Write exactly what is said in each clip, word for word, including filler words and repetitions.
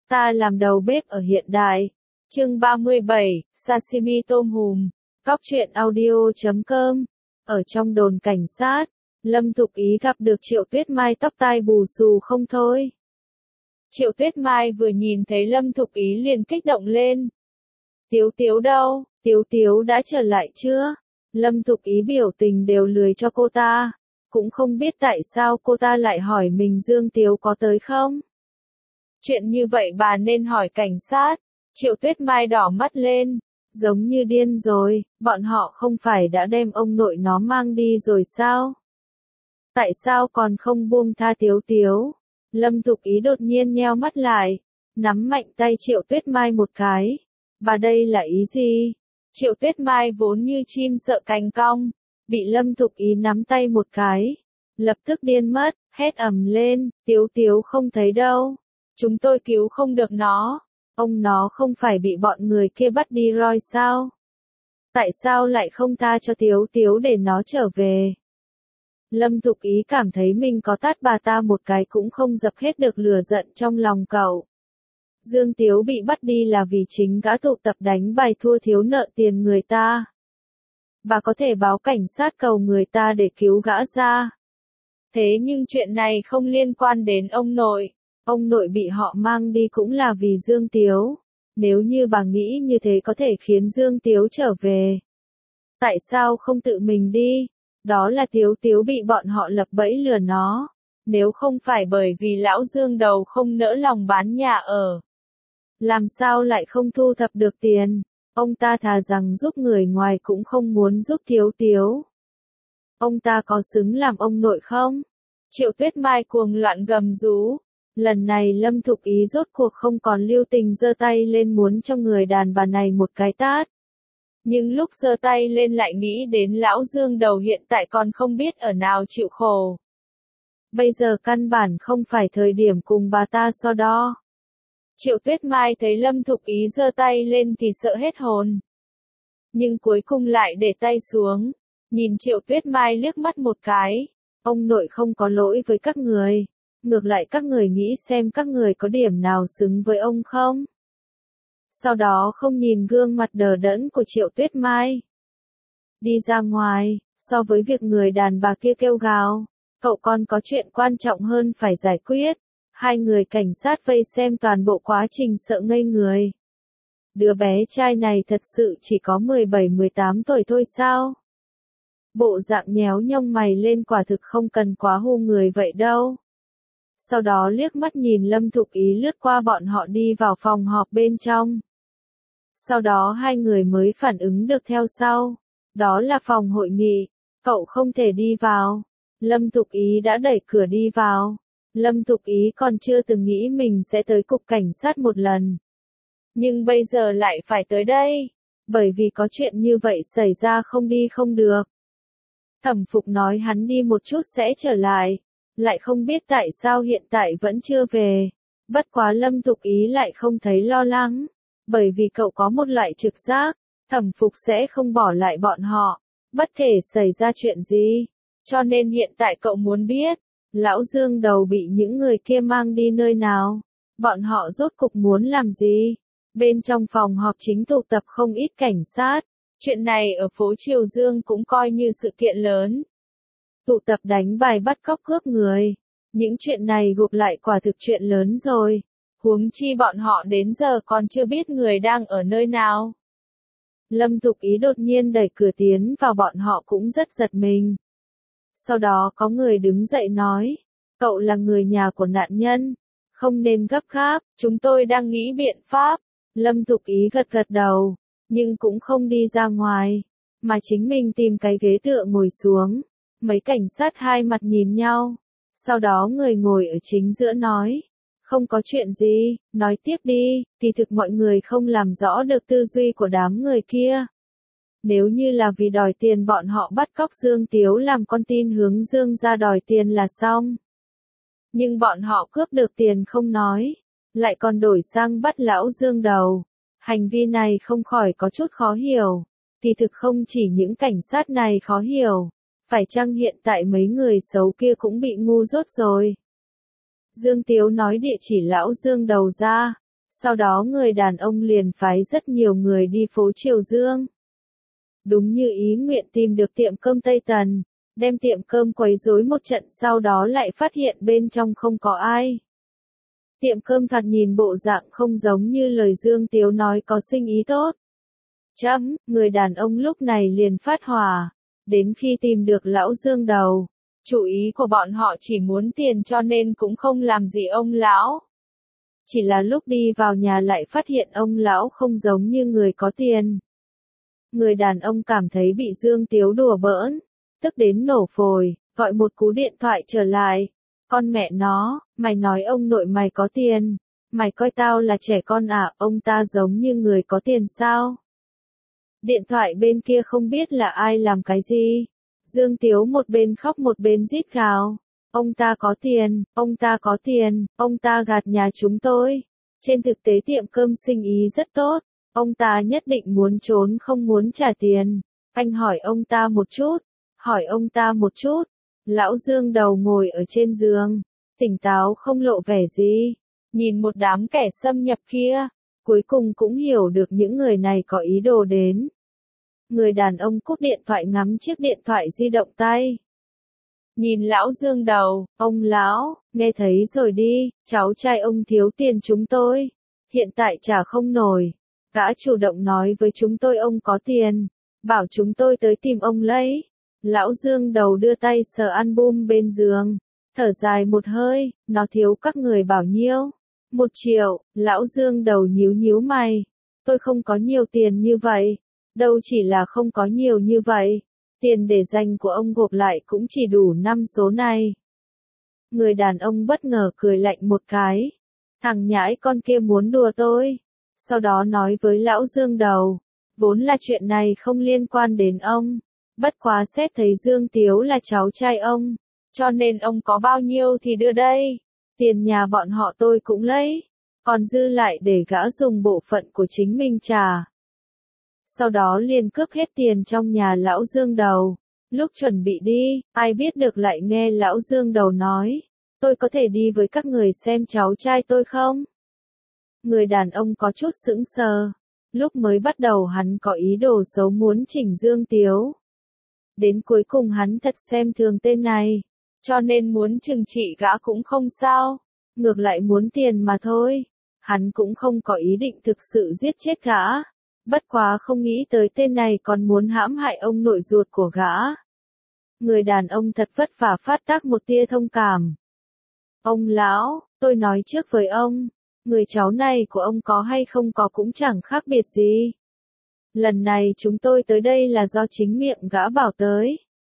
Ta làm đầu bếp ở hiện đại. Chương ba mươi bảy, Sashimi tôm hùm. Cóc truyện audio chấm com. Ở trong đồn cảnh sát, Lâm Thục Ý gặp được Triệu Tuyết Mai tóc tai bù xù không thôi. Triệu Tuyết Mai vừa nhìn thấy Lâm Thục Ý liền kích động lên. Tiếu Tiếu đâu, Tiếu Tiếu đã trở lại chưa? Lâm Thục Ý biểu tình đều lười cho cô ta. Cũng không biết tại sao cô ta lại hỏi mình Dương Tiếu có tới không? Chuyện như vậy bà nên hỏi cảnh sát. Triệu Tuyết Mai đỏ mắt lên. Giống như điên rồi, bọn họ không phải đã đem ông nội nó mang đi rồi sao? Tại sao còn không buông tha Tiếu Tiếu? Lâm Thục Ý đột nhiên nheo mắt lại, nắm mạnh tay Triệu Tuyết Mai một cái. Bà đây là ý gì? Triệu Tuyết Mai vốn như chim sợ cánh cong, bị Lâm Thục Ý nắm tay một cái, lập tức điên mất, hét ầm lên, Tiếu Tiếu không thấy đâu. Chúng tôi cứu không được nó. Ông nó không phải bị bọn người kia bắt đi rồi sao? Tại sao lại không tha cho Tiếu Tiếu để nó trở về? Lâm Thục Ý cảm thấy mình có tát bà ta một cái cũng không dập hết được lửa giận trong lòng cậu. Dương Tiếu bị bắt đi là vì chính gã tụ tập đánh bài thua thiếu nợ tiền người ta. Bà có thể báo cảnh sát cầu người ta để cứu gã ra. Thế nhưng chuyện này không liên quan đến ông nội. Ông nội bị họ mang đi cũng là vì Dương Tiếu. Nếu như bà nghĩ như thế có thể khiến Dương Tiếu trở về. Tại sao không tự mình đi? Đó là Tiếu Tiếu bị bọn họ lập bẫy lừa nó. Nếu không phải bởi vì lão Dương đầu không nỡ lòng bán nhà ở. Làm sao lại không thu thập được tiền? Ông ta thà rằng giúp người ngoài cũng không muốn giúp Tiếu Tiếu. Ông ta có xứng làm ông nội không? Triệu Tuyết Mai cuồng loạn gầm rú. Lần này Lâm Thục Ý rốt cuộc không còn lưu tình giơ tay lên muốn cho người đàn bà này một cái tát. Nhưng lúc giơ tay lên lại nghĩ đến lão Dương đầu hiện tại còn không biết ở nào chịu khổ. Bây giờ căn bản không phải thời điểm cùng bà ta so đo. Triệu Tuyết Mai thấy Lâm Thục Ý giơ tay lên thì sợ hết hồn. Nhưng cuối cùng lại để tay xuống, nhìn Triệu Tuyết Mai liếc mắt một cái. Ông nội không có lỗi với các người. Ngược lại các người nghĩ xem các người có điểm nào xứng với ông không? Sau đó không nhìn gương mặt đờ đẫn của Triệu Tuyết Mai. Đi ra ngoài, so với việc người đàn bà kia kêu gào, cậu còn có chuyện quan trọng hơn phải giải quyết. Hai người cảnh sát vây xem toàn bộ quá trình sợ ngây người. Đứa bé trai này thật sự chỉ có mười bảy mười tám tuổi thôi sao? Bộ dạng nhéo nhông mày lên quả thực không cần quá hù người vậy đâu. Sau đó liếc mắt nhìn Lâm Thục Ý lướt qua bọn họ đi vào phòng họp bên trong. Sau đó hai người mới phản ứng được theo sau. Đó là phòng hội nghị. Cậu không thể đi vào. Lâm Thục Ý đã đẩy cửa đi vào. Lâm Thục Ý còn chưa từng nghĩ mình sẽ tới cục cảnh sát một lần. Nhưng bây giờ lại phải tới đây. Bởi vì có chuyện như vậy xảy ra không đi không được. Thẩm Phục nói hắn đi một chút sẽ trở lại. Lại không biết tại sao hiện tại vẫn chưa về. Bất quá Lâm Thục Ý lại không thấy lo lắng. Bởi vì cậu có một loại trực giác. Thẩm Phục sẽ không bỏ lại bọn họ. Bất kể xảy ra chuyện gì. Cho nên hiện tại cậu muốn biết. Lão Dương đầu bị những người kia mang đi nơi nào? Bọn họ rốt cục muốn làm gì? Bên trong phòng họp chính tụ tập không ít cảnh sát. Chuyện này ở phố Triều Dương cũng coi như sự kiện lớn. Tụ tập đánh bài bắt cóc cướp người. Những chuyện này gộp lại quả thực chuyện lớn rồi. Huống chi bọn họ đến giờ còn chưa biết người đang ở nơi nào. Lâm Thục Ý đột nhiên đẩy cửa tiến vào bọn họ cũng rất giật mình. Sau đó có người đứng dậy nói, cậu là người nhà của nạn nhân, không nên gấp gáp, chúng tôi đang nghĩ biện pháp. Lâm Thục Ý gật gật đầu, nhưng cũng không đi ra ngoài, mà chính mình tìm cái ghế tựa ngồi xuống. Mấy cảnh sát hai mặt nhìn nhau, sau đó người ngồi ở chính giữa nói, không có chuyện gì, nói tiếp đi, thì thực mọi người không làm rõ được tư duy của đám người kia. Nếu như là vì đòi tiền bọn họ bắt cóc Dương Tiếu làm con tin hướng Dương ra đòi tiền là xong. Nhưng bọn họ cướp được tiền không nói, lại còn đổi sang bắt lão Dương đầu. Hành vi này không khỏi có chút khó hiểu. Thì thực không chỉ những cảnh sát này khó hiểu, phải chăng hiện tại mấy người xấu kia cũng bị ngu dốt rồi. Dương Tiếu nói địa chỉ lão Dương đầu ra, Sau đó người đàn ông liền phái rất nhiều người đi phố Triều Dương. Đúng như ý nguyện tìm được tiệm cơm Tây Tần, đem tiệm cơm quấy rối một trận sau đó lại phát hiện bên trong không có ai. Tiệm cơm thoạt nhìn bộ dạng không giống như lời Dương Tiếu nói có sinh ý tốt. Chấm, người đàn ông lúc này liền phát hỏa, đến khi tìm được lão Dương đầu. Chủ ý của bọn họ chỉ muốn tiền cho nên cũng không làm gì ông lão. Chỉ là lúc đi vào nhà lại phát hiện ông lão không giống như người có tiền. Người đàn ông cảm thấy bị Dương Tiếu đùa bỡn, tức đến nổ phổi, gọi một cú điện thoại trở lại. Con mẹ nó, mày nói ông nội mày có tiền, mày coi tao là trẻ con à, ông ta giống như người có tiền sao? Điện thoại bên kia không biết là ai làm cái gì. Dương Tiếu một bên khóc một bên rít gào. Ông ta có tiền, ông ta có tiền, ông ta gạt nhà chúng tôi. Trên thực tế tiệm cơm sinh ý rất tốt, ông ta nhất định muốn trốn không muốn trả tiền. Anh hỏi ông ta một chút, hỏi ông ta một chút. Lão Dương đầu ngồi ở trên giường, tỉnh táo không lộ vẻ gì. Nhìn một đám kẻ xâm nhập kia, cuối cùng cũng hiểu được những người này có ý đồ đến. Người đàn ông cúp điện thoại ngắm chiếc điện thoại di động tay. Nhìn lão Dương đầu, ông lão, nghe thấy rồi đi, cháu trai ông thiếu tiền chúng tôi. Hiện tại trả không nổi. Gã chủ động nói với chúng tôi ông có tiền, bảo chúng tôi tới tìm ông lấy. Lão Dương đầu đưa tay sờ album bên giường, thở dài một hơi, nó thiếu các người bảo nhiêu. Một triệu, lão Dương đầu nhíu nhíu mày. Tôi không có nhiều tiền như vậy, đâu chỉ là không có nhiều như vậy. Tiền để dành của ông gộp lại cũng chỉ đủ năm số này. Người đàn ông bất ngờ cười lạnh một cái. Thằng nhãi con kia muốn đùa tôi. Sau đó nói với lão Dương đầu, vốn là chuyện này không liên quan đến ông. Bất quá xét thấy Dương Tiếu là cháu trai ông, cho nên ông có bao nhiêu thì đưa đây. Tiền nhà bọn họ tôi cũng lấy, còn dư lại để gã dùng bộ phận của chính mình trả. Sau đó liền cướp hết tiền trong nhà lão Dương đầu. Lúc chuẩn bị đi, ai biết được lại nghe lão Dương đầu nói, tôi có thể đi với các người xem cháu trai tôi không? Người đàn ông có chút sững sờ. Lúc mới bắt đầu hắn có ý đồ xấu muốn chỉnh Dương Tiếu. Đến cuối cùng hắn thật xem thường tên này, cho nên muốn trừng trị gã cũng không sao, ngược lại muốn tiền mà thôi. Hắn cũng không có ý định thực sự giết chết gã, bất quá không nghĩ tới tên này còn muốn hãm hại ông nội ruột của gã. Người đàn ông thật vất vả phát tác một tia thông cảm. Ông lão, tôi nói trước với ông, người cháu này của ông có hay không có cũng chẳng khác biệt gì. Lần này chúng tôi tới đây là do chính miệng gã bảo tới.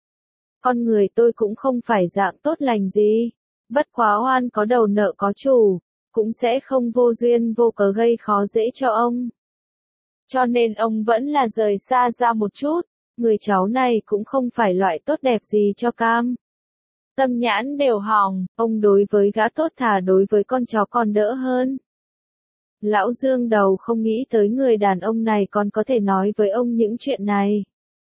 Con người tôi cũng không phải dạng tốt lành gì. Bất quá oan có đầu nợ có chủ, cũng sẽ không vô duyên vô cớ gây khó dễ cho ông. Cho nên ông vẫn là rời xa ra một chút, người cháu này cũng không phải loại tốt đẹp gì cho cam. Tâm nhãn đều hỏng, ông đối với gã tốt thà đối với con chó còn đỡ hơn. Lão Dương đầu không nghĩ tới người đàn ông này còn có thể nói với ông những chuyện này.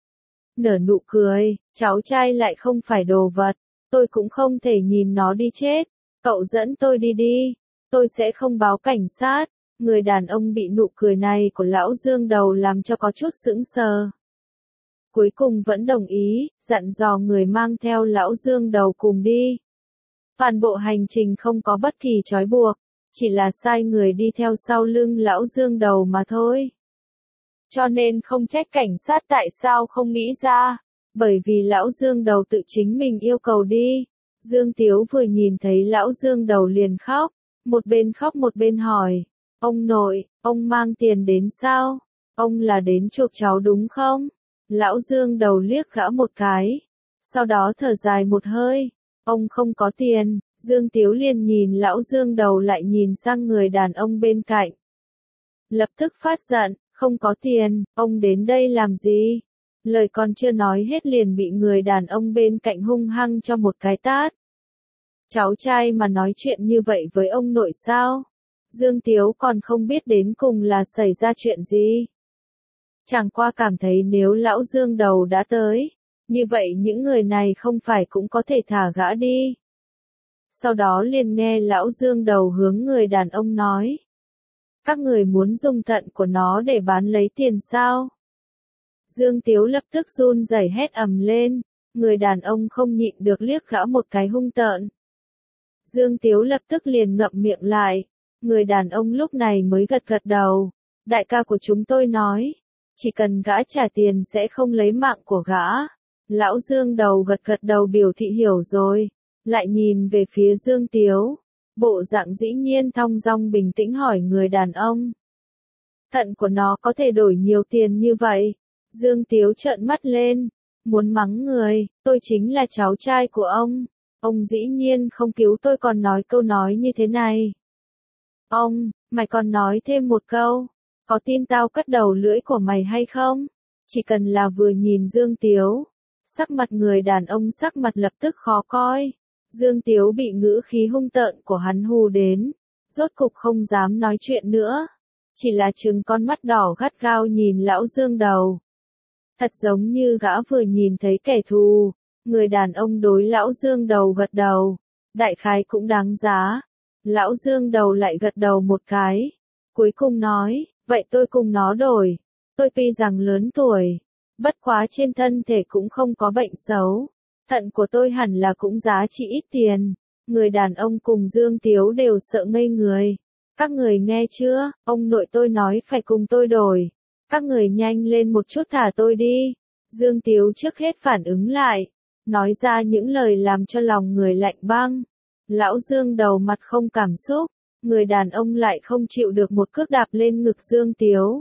Nở nụ cười, cháu trai lại không phải đồ vật, tôi cũng không thể nhìn nó đi chết, cậu dẫn tôi đi đi, tôi sẽ không báo cảnh sát. Người đàn ông bị nụ cười này của lão Dương đầu làm cho có chút sững sờ. Cuối cùng vẫn đồng ý, dặn dò người mang theo lão Dương đầu cùng đi. Toàn bộ hành trình không có bất kỳ trói buộc, chỉ là sai người đi theo sau lưng lão Dương đầu mà thôi. Cho nên không trách cảnh sát tại sao không nghĩ ra, bởi vì lão Dương đầu tự chính mình yêu cầu đi. Dương Tiếu vừa nhìn thấy lão Dương đầu liền khóc, một bên khóc một bên hỏi, ông nội, ông mang tiền đến sao? Ông là đến chuộc cháu đúng không? Lão Dương đầu liếc gã một cái, sau đó thở dài một hơi, ông không có tiền. Dương Tiếu liền nhìn lão Dương đầu lại nhìn sang người đàn ông bên cạnh. Lập tức phát giận, không có tiền, ông đến đây làm gì? Lời còn chưa nói hết liền bị người đàn ông bên cạnh hung hăng cho một cái tát. Cháu trai mà nói chuyện như vậy với ông nội sao? Dương Tiếu còn không biết đến cùng là xảy ra chuyện gì. Chẳng qua cảm thấy nếu lão Dương đầu đã tới, như vậy những người này không phải cũng có thể thả gã đi. Sau đó liền nghe lão Dương đầu hướng người đàn ông nói. Các người muốn dùng thận của nó để bán lấy tiền sao? Dương Tiếu lập tức run rẩy hét ầm lên, người đàn ông không nhịn được liếc gã một cái hung tợn. Dương Tiếu lập tức liền ngậm miệng lại, người đàn ông lúc này mới gật gật đầu, đại ca của chúng tôi nói, chỉ cần gã trả tiền sẽ không lấy mạng của gã. Lão Dương đầu gật gật đầu biểu thị hiểu rồi, lại nhìn về phía Dương Tiếu, bộ dạng dĩ nhiên thong dong bình tĩnh hỏi người đàn ông. Thận của nó có thể đổi nhiều tiền như vậy? Dương Tiếu trợn mắt lên, muốn mắng người, tôi chính là cháu trai của ông, ông dĩ nhiên không cứu tôi còn nói câu nói như thế này. Ông, mày còn nói thêm một câu, có tin tao cắt đầu lưỡi của mày hay không? Chỉ cần là vừa nhìn Dương Tiếu, sắc mặt người đàn ông sắc mặt lập tức khó coi. Dương Tiếu bị ngữ khí hung tợn của hắn hù đến, rốt cục không dám nói chuyện nữa, chỉ là trừng con mắt đỏ gắt gao nhìn lão Dương đầu. Thật giống như gã vừa nhìn thấy kẻ thù, người đàn ông đối lão Dương đầu gật đầu, đại khái cũng đáng giá. Lão Dương đầu lại gật đầu một cái, cuối cùng nói, vậy tôi cùng nó đổi, tôi tuy rằng lớn tuổi, bất quá trên thân thể cũng không có bệnh xấu, thận của tôi hẳn là cũng giá trị ít tiền. Người đàn ông cùng Dương Tiếu đều sợ ngây người. Các người nghe chưa, ông nội tôi nói phải cùng tôi đổi. Các người nhanh lên một chút thả tôi đi. Dương Tiếu trước hết phản ứng lại, nói ra những lời làm cho lòng người lạnh băng. Lão Dương đầu mặt không cảm xúc, người đàn ông lại không chịu được một cước đạp lên ngực Dương Tiếu.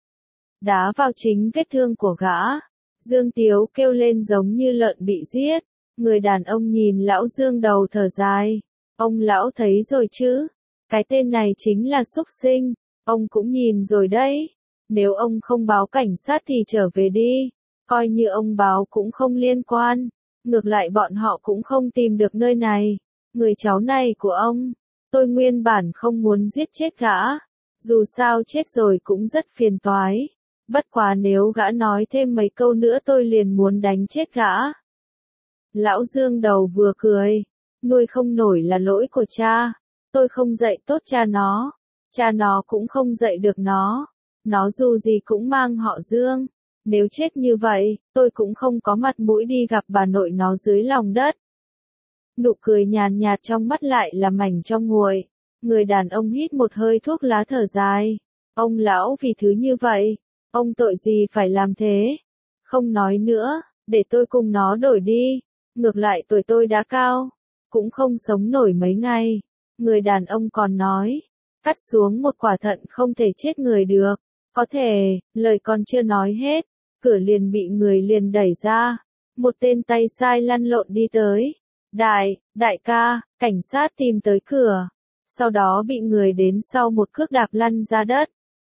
Đá vào chính vết thương của gã. Dương Tiếu kêu lên giống như lợn bị giết. Người đàn ông nhìn lão Dương đầu thở dài. Ông lão thấy rồi chứ, cái tên này chính là súc sinh, ông cũng nhìn rồi đấy. Nếu ông không báo cảnh sát thì trở về đi, coi như ông báo cũng không liên quan, ngược lại bọn họ cũng không tìm được nơi này. Người cháu này của ông, tôi nguyên bản không muốn giết chết gã, dù sao chết rồi cũng rất phiền toái, bất quá nếu gã nói thêm mấy câu nữa tôi liền muốn đánh chết gã. Lão Dương đầu vừa cười, nuôi không nổi là lỗi của cha, tôi không dạy tốt cha nó, cha nó cũng không dạy được nó, nó dù gì cũng mang họ Dương, nếu chết như vậy, tôi cũng không có mặt mũi đi gặp bà nội nó dưới lòng đất. Nụ cười nhàn nhạt trong mắt lại là mảnh trong nguội, người đàn ông hít một hơi thuốc lá thở dài, ông lão vì thứ như vậy, ông tội gì phải làm thế, không nói nữa, để tôi cùng nó đổi đi. Ngược lại tuổi tôi đã cao, cũng không sống nổi mấy ngày. Người đàn ông còn nói, cắt xuống một quả thận không thể chết người được. Có thể, lời còn chưa nói hết, cửa liền bị người liền đẩy ra. Một tên tay sai lăn lộn đi tới. Đại, đại ca, cảnh sát tìm tới cửa. Sau đó bị người đến sau một cước đạp lăn ra đất.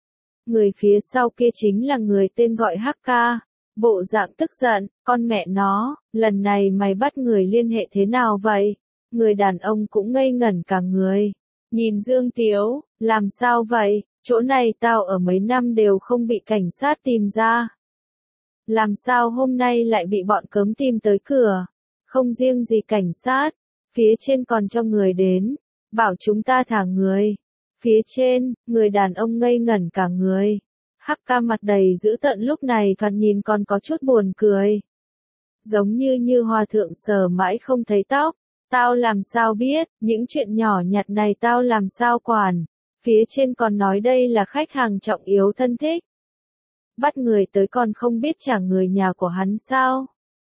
Người phía sau kia chính là người tên gọi Hắc Ca. Bộ dạng tức giận, con mẹ nó, lần này mày bắt người liên hệ thế nào vậy? Người đàn ông cũng ngây ngẩn cả người. Nhìn Dương Tiếu, làm sao vậy? Chỗ này tao ở mấy năm đều không bị cảnh sát tìm ra. Làm sao hôm nay lại bị bọn cớm tìm tới cửa? Không riêng gì cảnh sát, phía trên còn cho người đến, bảo chúng ta thả người. Phía trên, người đàn ông ngây ngẩn cả người. Hắc Ca mặt đầy dữ tợn lúc này thoạt nhìn còn có chút buồn cười. Giống như như hòa thượng sờ mãi không thấy tóc. Tao làm sao biết, những chuyện nhỏ nhặt này tao làm sao quản. Phía trên còn nói đây là khách hàng trọng yếu thân thích. Bắt người tới còn không biết trả người nhà của hắn sao.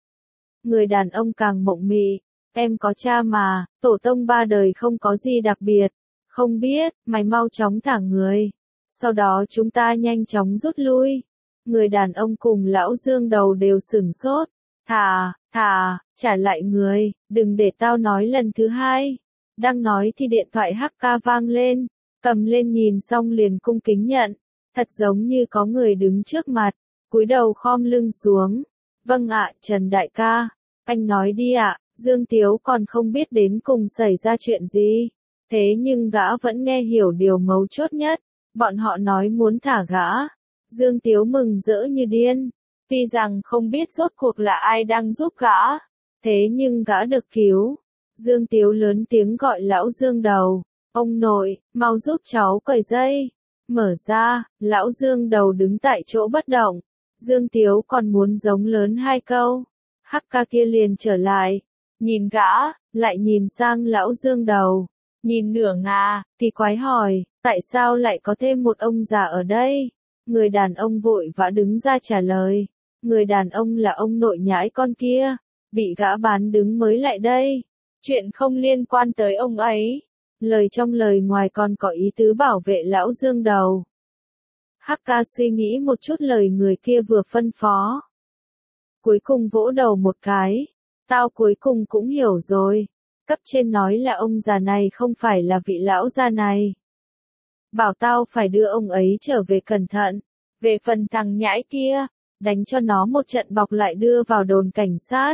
Người đàn ông càng mộng mị. Em có cha mà, tổ tông ba đời không có gì đặc biệt. Không biết, mày mau chóng thả người. Sau đó chúng ta nhanh chóng rút lui. Người đàn ông cùng lão Dương đầu đều sửng sốt. Thả, thả, trả lại người, đừng để tao nói lần thứ hai. Đang nói thì điện thoại Hắc Ca vang lên, cầm lên nhìn xong liền cung kính nhận. Thật giống như có người đứng trước mặt, cúi đầu khom lưng xuống. Vâng ạ, Trần đại ca, anh nói đi ạ. Dương Tiếu còn không biết đến cùng xảy ra chuyện gì. Thế nhưng gã vẫn nghe hiểu điều mấu chốt nhất. Bọn họ nói muốn thả gã. Dương Tiếu mừng rỡ như điên. Tuy rằng không biết rốt cuộc là ai đang giúp gã. Thế nhưng gã được cứu. Dương Tiếu lớn tiếng gọi lão Dương đầu. Ông nội, mau giúp cháu cởi dây. Mở ra, lão Dương đầu đứng tại chỗ bất động. Dương Tiếu còn muốn giống lớn hai câu. Hắc ca kia liền trở lại. Nhìn gã, lại nhìn sang lão Dương đầu. Nhìn nửa ngà, thì quái hỏi, tại sao lại có thêm một ông già ở đây? Người đàn ông vội vã đứng ra trả lời. Người đàn ông là ông nội nhãi con kia. Bị gã bán đứng mới lại đây. Chuyện không liên quan tới ông ấy. Lời trong lời ngoài còn có ý tứ bảo vệ lão Dương đầu. Hắc ca suy nghĩ một chút lời người kia vừa phân phó. Cuối cùng vỗ đầu một cái. Tao cuối cùng cũng hiểu rồi. Cấp trên nói là ông già này không phải là vị lão già này. Bảo tao phải đưa ông ấy trở về cẩn thận. Về phần thằng nhãi kia, đánh cho nó một trận bọc lại đưa vào đồn cảnh sát.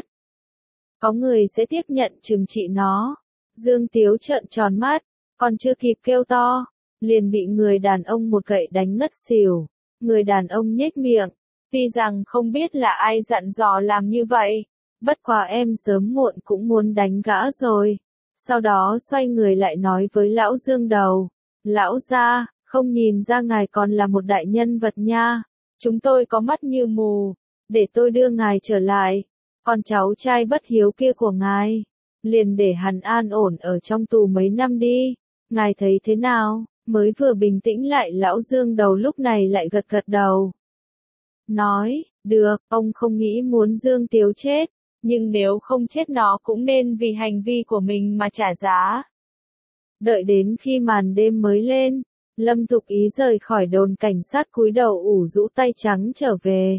Có người sẽ tiếp nhận trừng trị nó. Dương Tiếu trợn tròn mắt, còn chưa kịp kêu to, liền bị người đàn ông một gậy đánh ngất xỉu. Người đàn ông nhếch miệng, tuy rằng không biết là ai dặn dò làm như vậy, bất quá em sớm muộn cũng muốn đánh gã rồi. Sau đó xoay người lại nói với lão Dương đầu, lão gia, không nhìn ra ngài còn là một đại nhân vật nha, chúng tôi có mắt như mù, để tôi đưa ngài trở lại, còn cháu trai bất hiếu kia của ngài, liền để hắn an ổn ở trong tù mấy năm đi, ngài thấy thế nào? Mới vừa bình tĩnh lại lão Dương đầu lúc này lại gật gật đầu. Nói, được, ông không nghĩ muốn Dương Tiếu chết, nhưng nếu không chết nó cũng nên vì hành vi của mình mà trả giá. Đợi đến khi màn đêm mới lên, Lâm Thục Ý rời khỏi đồn cảnh sát cúi đầu ủ rũ tay trắng trở về.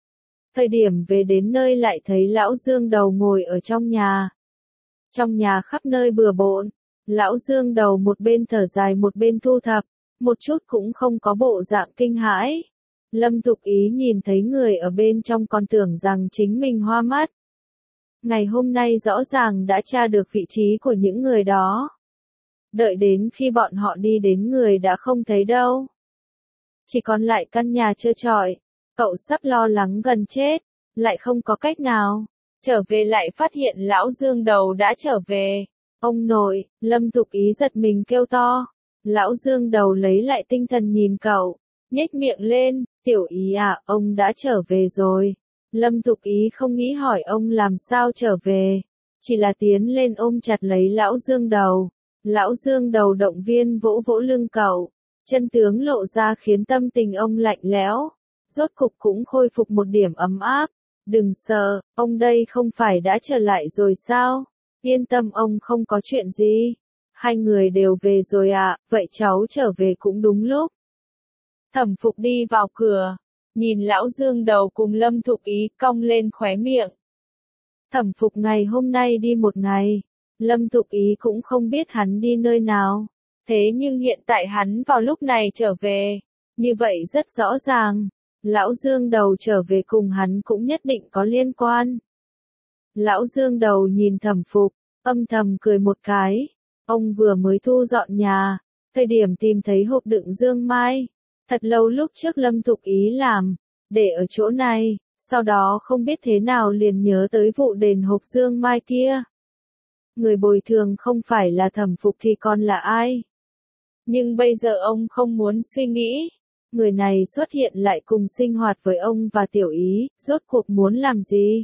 Thời điểm về đến nơi lại thấy lão Dương đầu ngồi ở trong nhà. Trong nhà khắp nơi bừa bộn, lão Dương đầu một bên thở dài một bên thu thập, một chút cũng không có bộ dạng kinh hãi. Lâm Thục Ý nhìn thấy người ở bên trong còn tưởng rằng chính mình hoa mắt. Ngày hôm nay rõ ràng đã tra được vị trí của những người đó. Đợi đến khi bọn họ đi đến người đã không thấy đâu. Chỉ còn lại căn nhà trơ trọi, cậu sắp lo lắng gần chết, lại không có cách nào. Trở về lại phát hiện lão Dương đầu đã trở về. Ông nội, Lâm Thục Ý giật mình kêu to. Lão Dương đầu lấy lại tinh thần nhìn cậu, nhếch miệng lên, tiểu Ý à, ông đã trở về rồi. Lâm Thục Ý không nghĩ hỏi ông làm sao trở về, chỉ là tiến lên ôm chặt lấy lão Dương đầu. Lão Dương đầu động viên vỗ vỗ lưng cậu, chân tướng lộ ra khiến tâm tình ông lạnh lẽo, rốt cục cũng khôi phục một điểm ấm áp. Đừng sợ, ông đây không phải đã trở lại rồi sao? Yên tâm ông không có chuyện gì. Hai người đều về rồi à, vậy cháu trở về cũng đúng lúc. Thẩm Phục đi vào cửa, nhìn lão Dương đầu cùng Lâm Thục Ý cong lên khóe miệng. Thẩm Phục ngày hôm nay đi một ngày, Lâm Thục Ý cũng không biết hắn đi nơi nào. Thế nhưng hiện tại hắn vào lúc này trở về, như vậy rất rõ ràng. Lão Dương đầu trở về cùng hắn cũng nhất định có liên quan. Lão Dương đầu nhìn Thẩm Phục, âm thầm cười một cái. Ông vừa mới thu dọn nhà, thời điểm tìm thấy hộp đựng dương mai. Thật lâu lúc trước Lâm Thục Ý làm, để ở chỗ này, sau đó không biết thế nào liền nhớ tới vụ đền hộp dương mai kia. Người bồi thường không phải là Thẩm Phục thì còn là ai? Nhưng bây giờ ông không muốn suy nghĩ. Người này xuất hiện lại cùng sinh hoạt với ông và Tiểu Ý, rốt cuộc muốn làm gì?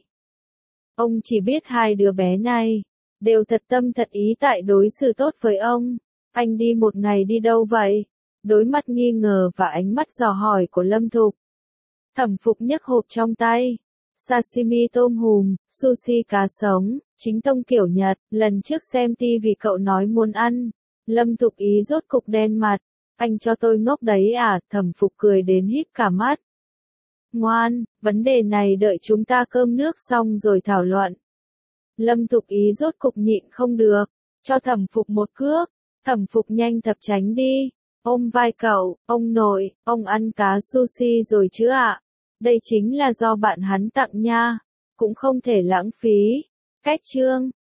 Ông chỉ biết hai đứa bé này, đều thật tâm thật ý tại đối xử tốt với ông. Anh đi một ngày đi đâu vậy? Đối mặt nghi ngờ và ánh mắt dò hỏi của Lâm Thục. Thẩm Phục nhấc hộp trong tay. Sashimi tôm hùm, sushi cá sống, chính tông kiểu Nhật, lần trước xem tivi cậu nói muốn ăn. Lâm Thục Ý rốt cục đen mặt. Anh cho tôi ngốc đấy à, Thẩm Phục cười đến híp cả mắt. Ngoan, vấn đề này đợi chúng ta cơm nước xong rồi thảo luận. Lâm Thục Ý rốt cục nhịn không được, cho Thẩm Phục một cước. Thẩm Phục nhanh thập tránh đi, ôm vai cậu, ông nội, ông ăn cá sushi rồi chứ ạ? Đây chính là do bạn hắn tặng nha, cũng không thể lãng phí. Cách chương